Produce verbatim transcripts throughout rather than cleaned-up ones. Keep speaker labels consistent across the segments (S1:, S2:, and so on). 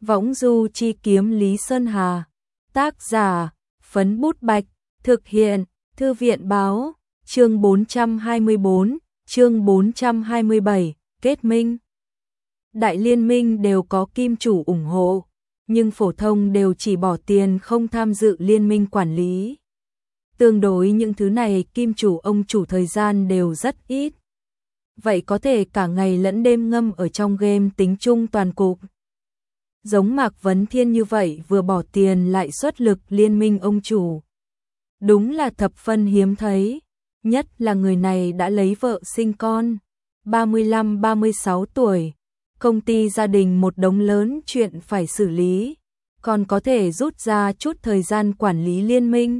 S1: Võng du chi kiếm Lý Sơn Hà. Tác giả, Phấn Bút Bạch. Thực hiện, Thư viện Báo. Chương bốn trăm hai mươi bốn, chương bốn trăm hai mươi bảy, kết minh. Đại liên minh đều có kim chủ ủng hộ, nhưng phổ thông đều chỉ bỏ tiền không tham dự liên minh quản lý. Tương đối những thứ này kim chủ ông chủ thời gian đều rất ít. Vậy có thể cả ngày lẫn đêm ngâm ở trong game tính chung toàn cục. Giống Mạc Vấn Thiên như vậy vừa bỏ tiền lại xuất lực liên minh ông chủ. Đúng là thập phân hiếm thấy, nhất là người này đã lấy vợ sinh con, ba mươi lăm ba mươi sáu tuổi, công ty gia đình một đống lớn chuyện phải xử lý, còn có thể rút ra chút thời gian quản lý liên minh.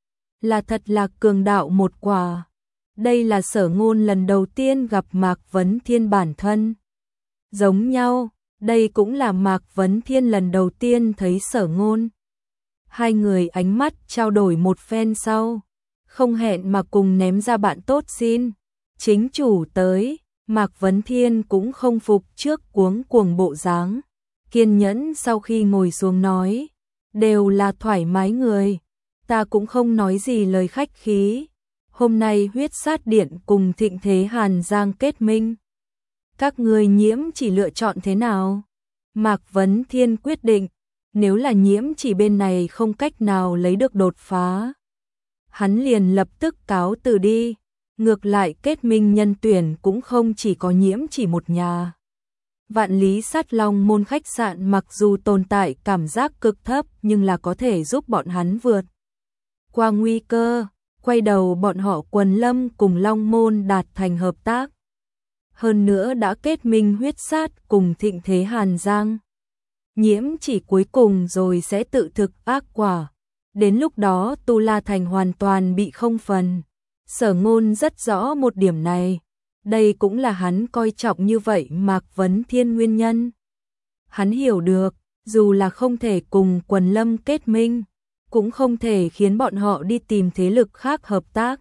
S1: Là thật là cường đạo một quả. Đây là Sở Ngôn lần đầu tiên gặp Mạc Vấn Thiên bản thân. Giống nhau, đây cũng là Mạc Vấn Thiên lần đầu tiên thấy Sở Ngôn. Hai người ánh mắt trao đổi một phen sau, không hẹn mà cùng ném ra bạn tốt xin. Chính chủ tới, Mạc Vấn Thiên cũng không phục trước cuống cuồng bộ dáng. Kiên nhẫn sau khi ngồi xuống nói, đều là thoải mái người, ta cũng không nói gì lời khách khí. Hôm nay huyết sát điện cùng Thịnh Thế Hàn Giang kết minh. Các người nhiễm chỉ lựa chọn thế nào? Mạc Vấn Thiên quyết định, nếu là nhiễm chỉ bên này không cách nào lấy được đột phá, hắn liền lập tức cáo từ đi. Ngược lại kết minh nhân tuyển cũng không chỉ có nhiễm chỉ một nhà. Vạn Lý Sát Long môn khách sạn mặc dù tồn tại cảm giác cực thấp nhưng là có thể giúp bọn hắn vượt qua nguy cơ. Quay đầu bọn họ Quần Lâm cùng Long Môn đạt thành hợp tác. Hơn nữa đã kết minh huyết sát cùng Thịnh Thế Hàn Giang. Nhiễm chỉ cuối cùng rồi sẽ tự thực ác quả. Đến lúc đó Tu La Thành hoàn toàn bị không phần. Sở Ngôn rất rõ một điểm này. Đây cũng là hắn coi trọng như vậy Mạc Vấn Thiên nguyên nhân. Hắn hiểu được, dù là không thể cùng Quần Lâm kết minh, cũng không thể khiến bọn họ đi tìm thế lực khác hợp tác.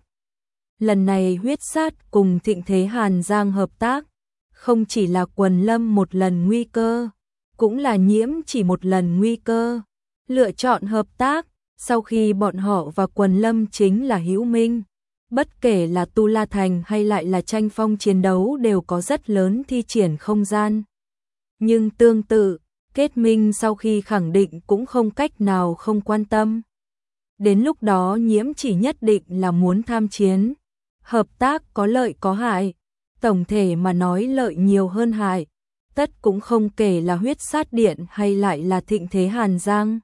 S1: Lần này huyết sát cùng Thịnh Thế Hàn Giang hợp tác, không chỉ là Quần Lâm một lần nguy cơ, cũng là nhiễm chỉ một lần nguy cơ. Lựa chọn hợp tác, sau khi bọn họ và Quần Lâm chính là hữu minh. Bất kể là Tu La Thành hay lại là tranh phong chiến đấu đều có rất lớn thi triển không gian. Nhưng tương tự, kết minh sau khi khẳng định cũng không cách nào không quan tâm. Đến lúc đó nhiễm chỉ nhất định là muốn tham chiến. Hợp tác có lợi có hại. Tổng thể mà nói lợi nhiều hơn hại. Tất cũng không kể là huyết sát điện hay lại là Thịnh Thế Hàn Giang.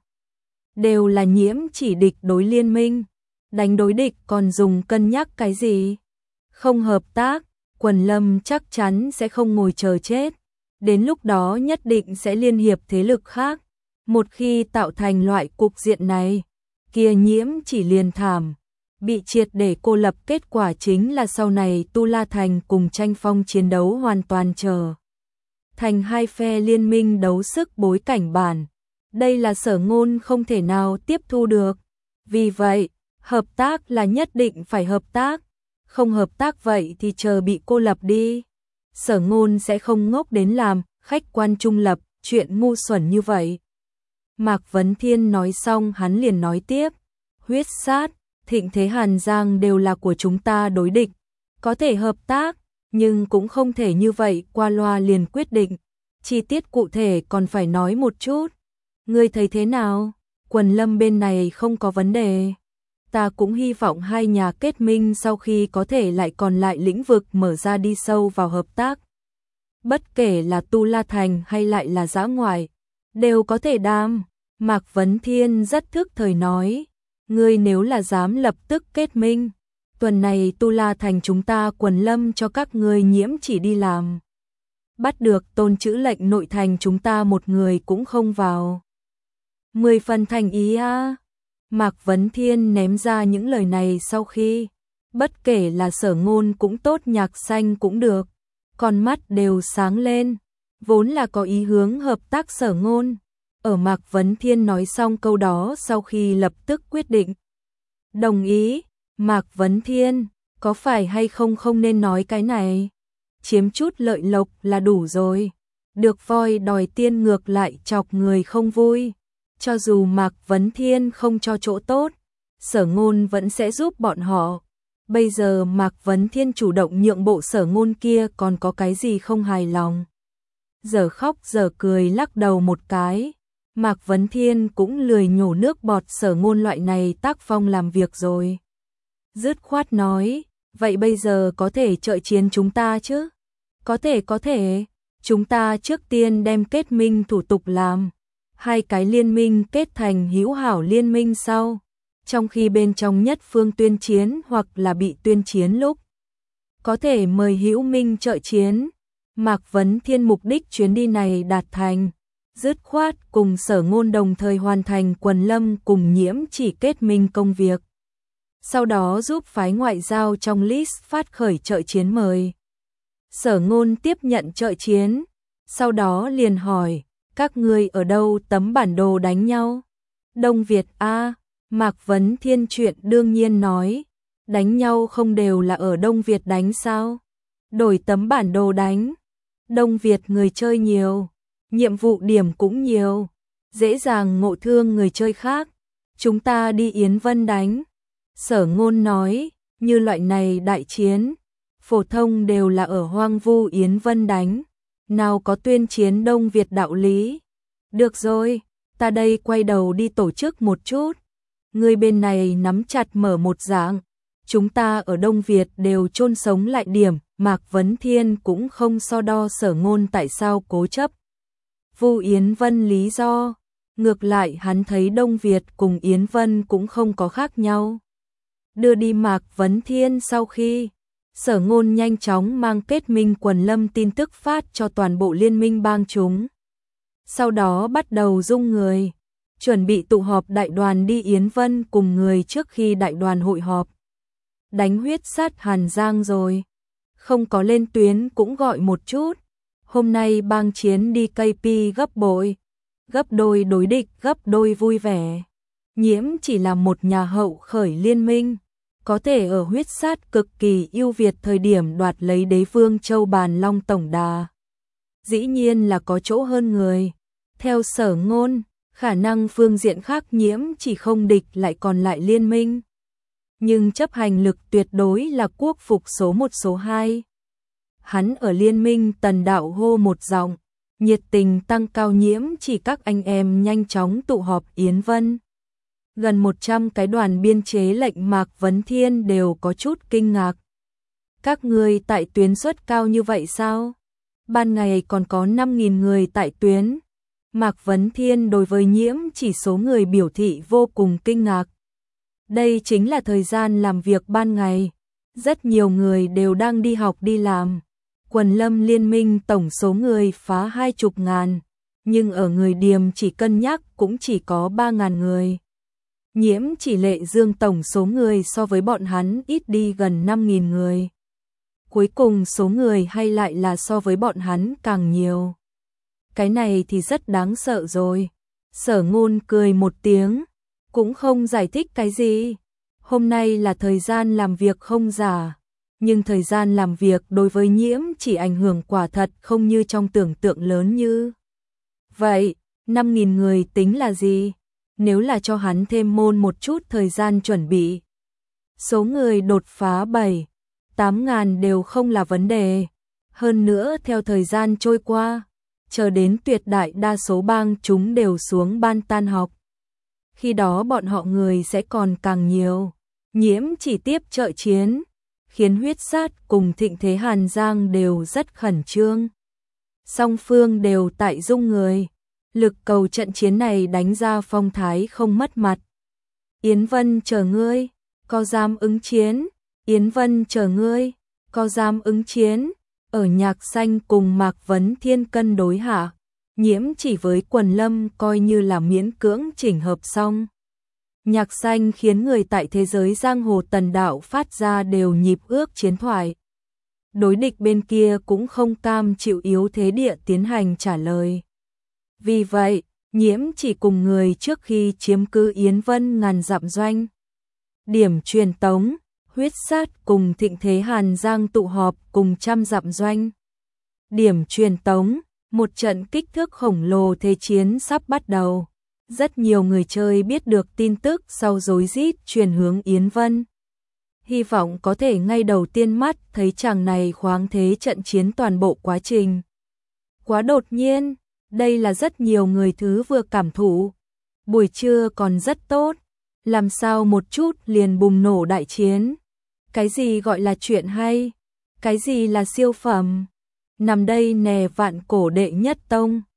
S1: Đều là nhiễm chỉ địch đối liên minh. Đánh đối địch còn dùng cân nhắc cái gì? Không hợp tác, Quần Lâm chắc chắn sẽ không ngồi chờ chết. Đến lúc đó nhất định sẽ liên hiệp thế lực khác. Một khi tạo thành loại cục diện này, kia nhiễm chỉ liền thảm. Bị triệt để cô lập, kết quả chính là sau này Tu La Thành cùng tranh phong chiến đấu hoàn toàn trở thành hai phe liên minh đấu sức bối cảnh bản. Đây là Sở Ngôn không thể nào tiếp thu được. Vì vậy, hợp tác là nhất định phải hợp tác. Không hợp tác vậy thì chờ bị cô lập đi. Sở Ngôn sẽ không ngốc đến làm khách quan trung lập chuyện ngu xuẩn như vậy. Mạc Vấn Thiên nói xong hắn liền nói tiếp. Huyết sát, Thịnh Thế Hàn Giang đều là của chúng ta đối địch. Có thể hợp tác, nhưng cũng không thể như vậy qua loa liền quyết định. Chi tiết cụ thể còn phải nói một chút. Ngươi thấy thế nào? Quần Lâm bên này không có vấn đề. Ta cũng hy vọng hai nhà kết minh sau khi có thể lại còn lại lĩnh vực mở ra đi sâu vào hợp tác. Bất kể là Tu La Thành hay lại là dã ngoại, đều có thể đam. Mạc Vấn Thiên rất thức thời nói, ngươi nếu là dám lập tức kết minh, tuần này Tu La Thành chúng ta Quần Lâm cho các ngươi nhiễm chỉ đi làm. Bắt được Tôn Chữ lệnh nội thành chúng ta một người cũng không vào. Mười phần thành ý a. Mạc Vấn Thiên ném ra những lời này sau khi, bất kể là Sở Ngôn cũng tốt Nhạc Xanh cũng được, con mắt đều sáng lên, vốn là có ý hướng hợp tác Sở Ngôn. Ở Mạc Vấn Thiên nói xong câu đó sau khi lập tức quyết định. Đồng ý, Mạc Vấn Thiên, có phải hay không không nên nói cái này? Chiếm chút lợi lộc là đủ rồi. Được voi đòi tiên ngược lại chọc người không vui. Cho dù Mạc Vấn Thiên không cho chỗ tốt, Sở Ngôn vẫn sẽ giúp bọn họ. Bây giờ Mạc Vấn Thiên chủ động nhượng bộ, Sở Ngôn kia còn có cái gì không hài lòng. Giờ khóc giờ cười lắc đầu một cái. Mạc Vấn Thiên cũng lười nhổ nước bọt Sở Ngôn loại này tác phong làm việc rồi. Dứt khoát nói, vậy bây giờ có thể trợ chiến chúng ta chứ? Có thể có thể, chúng ta trước tiên đem kết minh thủ tục làm. Hai cái liên minh kết thành hữu hảo liên minh sau. Trong khi bên trong nhất phương tuyên chiến hoặc là bị tuyên chiến lúc, có thể mời hữu minh trợ chiến. Mạc Vấn Thiên mục đích chuyến đi này đạt thành. Dứt khoát cùng Sở Ngôn đồng thời hoàn thành Quần Lâm cùng Nhiễm Chỉ kết minh công việc. Sau đó giúp phái ngoại giao trong list phát khởi trợ chiến mời. Sở Ngôn tiếp nhận trợ chiến, sau đó liền hỏi, các ngươi ở đâu tấm bản đồ đánh nhau? Đông Việt a. Mạc Vấn Thiên chuyện đương nhiên nói, đánh nhau không đều là ở Đông Việt đánh sao? Đổi tấm bản đồ đánh. Đông Việt người chơi nhiều, nhiệm vụ điểm cũng nhiều, dễ dàng ngộ thương người chơi khác. Chúng ta đi Yến Vân đánh. Sở Ngôn nói, như loại này đại chiến, phổ thông đều là ở hoang vu Yến Vân đánh, nào có tuyên chiến Đông Việt đạo lý. Được rồi, ta đây quay đầu đi tổ chức một chút. Người bên này nắm chặt mở một dạng, chúng ta ở Đông Việt đều chôn sống lại điểm. Mạc Vấn Thiên cũng không so đo Sở Ngôn tại sao cố chấp vu Yến Vân lý do, ngược lại hắn thấy Đông Việt cùng Yến Vân cũng không có khác nhau. Đưa đi Mạc Vấn Thiên sau khi, Sở Ngôn nhanh chóng mang kết minh Quần Lâm tin tức phát cho toàn bộ liên minh bang chúng. Sau đó bắt đầu dung người, chuẩn bị tụ họp đại đoàn đi Yến Vân cùng người trước khi đại đoàn hội họp. Đánh huyết sát Hàn Giang rồi, không có lên tuyến cũng gọi một chút. Hôm nay bang chiến đi ca pê gấp bội, gấp đôi đối địch, gấp đôi vui vẻ. Nhiễm Chỉ là một nhà hậu khởi liên minh, có thể ở huyết sát cực kỳ ưu việt thời điểm đoạt lấy đế vương châu Bàn Long tổng đà. Dĩ nhiên là có chỗ hơn người. Theo Sở Ngôn, khả năng phương diện khác Nhiễm Chỉ không địch lại còn lại liên minh. Nhưng chấp hành lực tuyệt đối là quốc phục số một số hai. Hắn ở liên minh tần đạo hô một giọng, nhiệt tình tăng cao. Nhiễm Chỉ các anh em nhanh chóng tụ họp Yến Vân. Gần một trăm cái đoàn biên chế lệnh Mạc Vấn Thiên đều có chút kinh ngạc. Các người tại tuyến suất cao như vậy sao? Ban ngày còn có năm nghìn người tại tuyến. Mạc Vấn Thiên đối với Nhiễm Chỉ số người biểu thị vô cùng kinh ngạc. Đây chính là thời gian làm việc ban ngày. Rất nhiều người đều đang đi học đi làm. Quần Lâm liên minh tổng số người phá hai chục ngàn, nhưng ở người Điềm chỉ cân nhắc cũng chỉ có ba ngàn người. Nhiễm Chỉ Lệ Dương tổng số người so với bọn hắn ít đi gần năm nghìn người. Cuối cùng số người hay lại là so với bọn hắn càng nhiều. Cái này thì rất đáng sợ rồi. Sở Ngôn cười một tiếng, cũng không giải thích cái gì. Hôm nay là thời gian làm việc không giả, nhưng thời gian làm việc đối với Nhiễm Chỉ ảnh hưởng quả thật không như trong tưởng tượng lớn như. Vậy, năm nghìn người tính là gì? Nếu là cho hắn thêm môn một chút thời gian chuẩn bị, số người đột phá bảy, tám ngàn đều không là vấn đề. Hơn nữa theo thời gian trôi qua, chờ đến tuyệt đại đa số bang chúng đều xuống ban tan học. Khi đó bọn họ người sẽ còn càng nhiều. Nhiễm Chỉ tiếp trợ chiến, khiến huyết sát cùng thịnh thế Hàn Giang đều rất khẩn trương. Song phương đều tại dung người. Lực cầu trận chiến này đánh ra phong thái không mất mặt. Yến Vân chờ ngươi, có dám ứng chiến? Yến Vân chờ ngươi, có dám ứng chiến? Ở Nhạc Xanh cùng Mạc Vấn Thiên cân đối hạ, Nhiễm Chỉ với Quần Lâm coi như là miễn cưỡng chỉnh hợp xong. Nhạc Xanh khiến người tại thế giới giang hồ tần đạo phát ra đều nhịp ước chiến thoại. Đối địch bên kia cũng không cam chịu yếu thế địa tiến hành trả lời. Vì vậy, Nhiễm Chỉ cùng người trước khi chiếm cứ Yến Vân ngàn dặm doanh. Điểm truyền tống, huyết sát cùng thịnh thế Hàn Giang tụ họp cùng trăm dặm doanh. Điểm truyền tống, Một trận kích thước khổng lồ thế chiến sắp bắt đầu. Rất nhiều người chơi biết được tin tức sau rối rít truyền hướng Yến Vân. Hy vọng có thể ngay đầu tiên mắt thấy chàng này khoáng thế trận chiến toàn bộ quá trình. Quá đột nhiên, đây là rất nhiều người thứ vừa cảm thụ. Buổi trưa còn rất tốt, làm sao một chút liền bùng nổ đại chiến. Cái gì gọi là chuyện hay? Cái gì là siêu phẩm? Nằm đây nè vạn cổ đệ nhất tông.